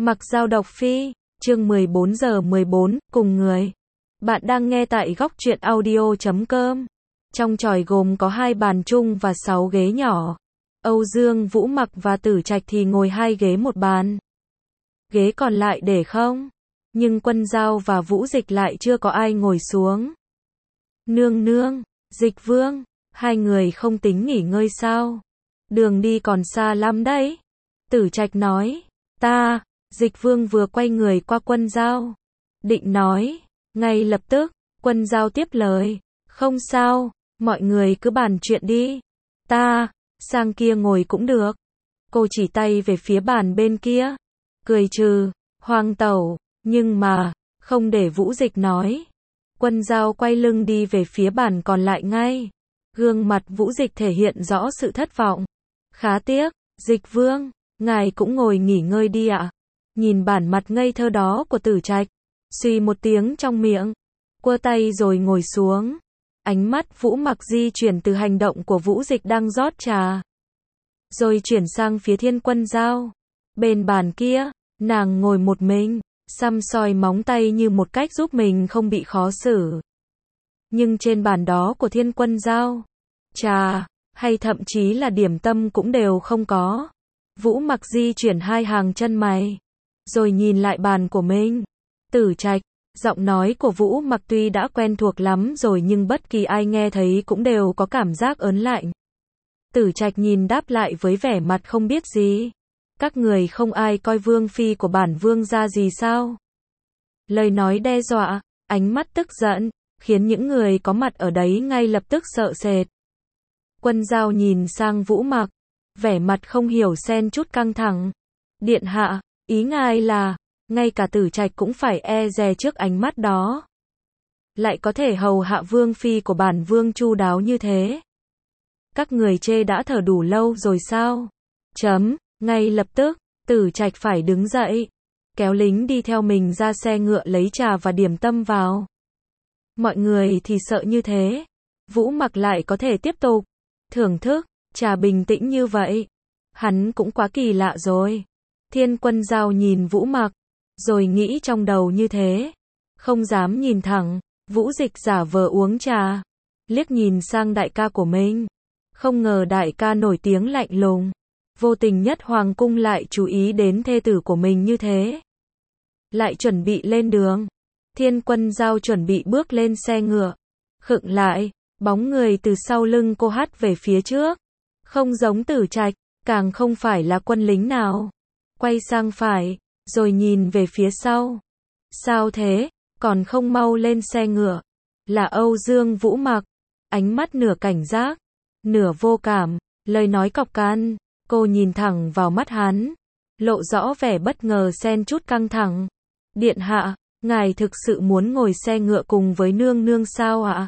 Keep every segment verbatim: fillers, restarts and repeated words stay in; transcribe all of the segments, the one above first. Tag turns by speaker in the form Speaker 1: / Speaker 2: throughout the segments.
Speaker 1: Mặc Dao đọc phi, chương mười bốn giờ mười bốn, cùng người. Bạn đang nghe tại góc truyện audio chấm com. Trong chòi gồm có hai bàn chung và sáu ghế nhỏ. Âu Dương, Vũ Mặc và Tử Trạch thì ngồi hai ghế một bàn. Ghế còn lại để không. Nhưng Quân Dao và Vũ Dịch lại chưa có ai ngồi xuống. Nương nương, Dịch Vương, hai người không tính nghỉ ngơi sao? Đường đi còn xa lắm đấy. Tử Trạch nói, ta, Dịch Vương vừa quay người qua Quân Dao. Định nói, ngay lập tức, Quân Dao tiếp lời, không sao, mọi người cứ bàn chuyện đi. Ta, sang kia ngồi cũng được. Cô chỉ tay về phía bàn bên kia. Cười trừ, Hoàng tẩu, nhưng mà, không để Vũ Dịch nói. Quân Dao quay lưng đi về phía bàn còn lại ngay. Gương mặt Vũ Dịch thể hiện rõ sự thất vọng. Khá tiếc, Dịch Vương, ngài cũng ngồi nghỉ ngơi đi ạ. Nhìn bản mặt ngây thơ đó của Tử Trạch, suy một tiếng trong miệng, quơ tay rồi ngồi xuống. Ánh mắt Vũ Mặc di chuyển từ hành động của Vũ Dịch đang rót trà, rồi chuyển sang phía Thiên Quân Dao. Bên bàn kia, nàng ngồi một mình, săm soi móng tay như một cách giúp mình không bị khó xử. Nhưng trên bàn đó của Thiên Quân Dao, trà, hay thậm chí là điểm tâm cũng đều không có. Vũ Mặc di chuyển hai hàng chân mày, rồi nhìn lại bàn của mình. Tử Trạch, giọng nói của Vũ Mặc tuy đã quen thuộc lắm rồi nhưng bất kỳ ai nghe thấy cũng đều có cảm giác ớn lạnh. Tử Trạch nhìn đáp lại với vẻ mặt không biết gì. Các người không ai coi vương phi của bản vương ra gì sao? Lời nói đe dọa, ánh mắt tức giận, khiến những người có mặt ở đấy ngay lập tức sợ sệt. Quân Dao nhìn sang Vũ Mặc, vẻ mặt không hiểu xen chút căng thẳng. Điện hạ, ý ngài là, ngay cả Tử Trạch cũng phải e dè trước ánh mắt đó. Lại có thể hầu hạ vương phi của bản vương chu đáo như thế. Các người chê đã thở đủ lâu rồi sao? Chấm, ngay lập tức, Tử Trạch phải đứng dậy, kéo lính đi theo mình ra xe ngựa lấy trà và điểm tâm vào. Mọi người thì sợ như thế. Vũ Mặc lại có thể tiếp tục thưởng thức trà bình tĩnh như vậy. Hắn cũng quá kỳ lạ rồi. Thiên Quân Dao nhìn Vũ Mặc, rồi nghĩ trong đầu như thế. Không dám nhìn thẳng, Vũ Dịch giả vờ uống trà, liếc nhìn sang đại ca của mình. Không ngờ đại ca nổi tiếng lạnh lùng, vô tình nhất hoàng cung lại chú ý đến thê tử của mình như thế. Lại chuẩn bị lên đường. Thiên Quân Dao chuẩn bị bước lên xe ngựa. Khựng lại, bóng người từ sau lưng cô hắt về phía trước. Không giống Tử Trạch, càng không phải là quân lính nào. Quay sang phải, rồi nhìn về phía sau. Sao thế, còn không mau lên xe ngựa? Là Âu Dương Vũ Mặc. Ánh mắt nửa cảnh giác, nửa vô cảm, lời nói cọc can. Cô nhìn thẳng vào mắt hắn, lộ rõ vẻ bất ngờ xen chút căng thẳng. Điện hạ, ngài thực sự muốn ngồi xe ngựa cùng với nương nương sao ạ?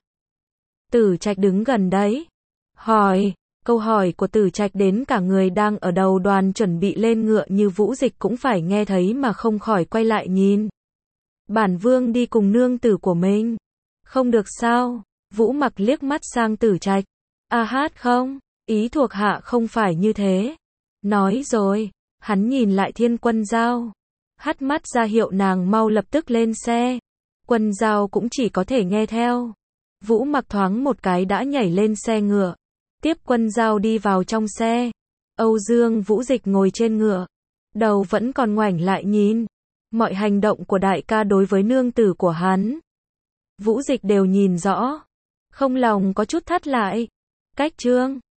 Speaker 1: Tử Trạch đứng gần đấy, hỏi. Câu hỏi của Tử Trạch đến cả người đang ở đầu đoàn chuẩn bị lên ngựa như Vũ Dịch cũng phải nghe thấy mà không khỏi quay lại nhìn. Bản vương đi cùng nương tử của mình. Không được sao? Vũ Mặc liếc mắt sang Tử Trạch. A hát không, ý thuộc hạ không phải như thế. Nói rồi, hắn nhìn lại Thiên Quân Dao, hắt mắt ra hiệu nàng mau lập tức lên xe. Quân Dao cũng chỉ có thể nghe theo. Vũ Mặc thoáng một cái đã nhảy lên xe ngựa, tiếp Quân Dao đi vào trong xe. Âu Dương Vũ Dịch ngồi trên ngựa, đầu vẫn còn ngoảnh lại nhìn. Mọi hành động của đại ca đối với nương tử của hắn, Vũ Dịch đều nhìn rõ, không lòng có chút thắt lại. Cách trương,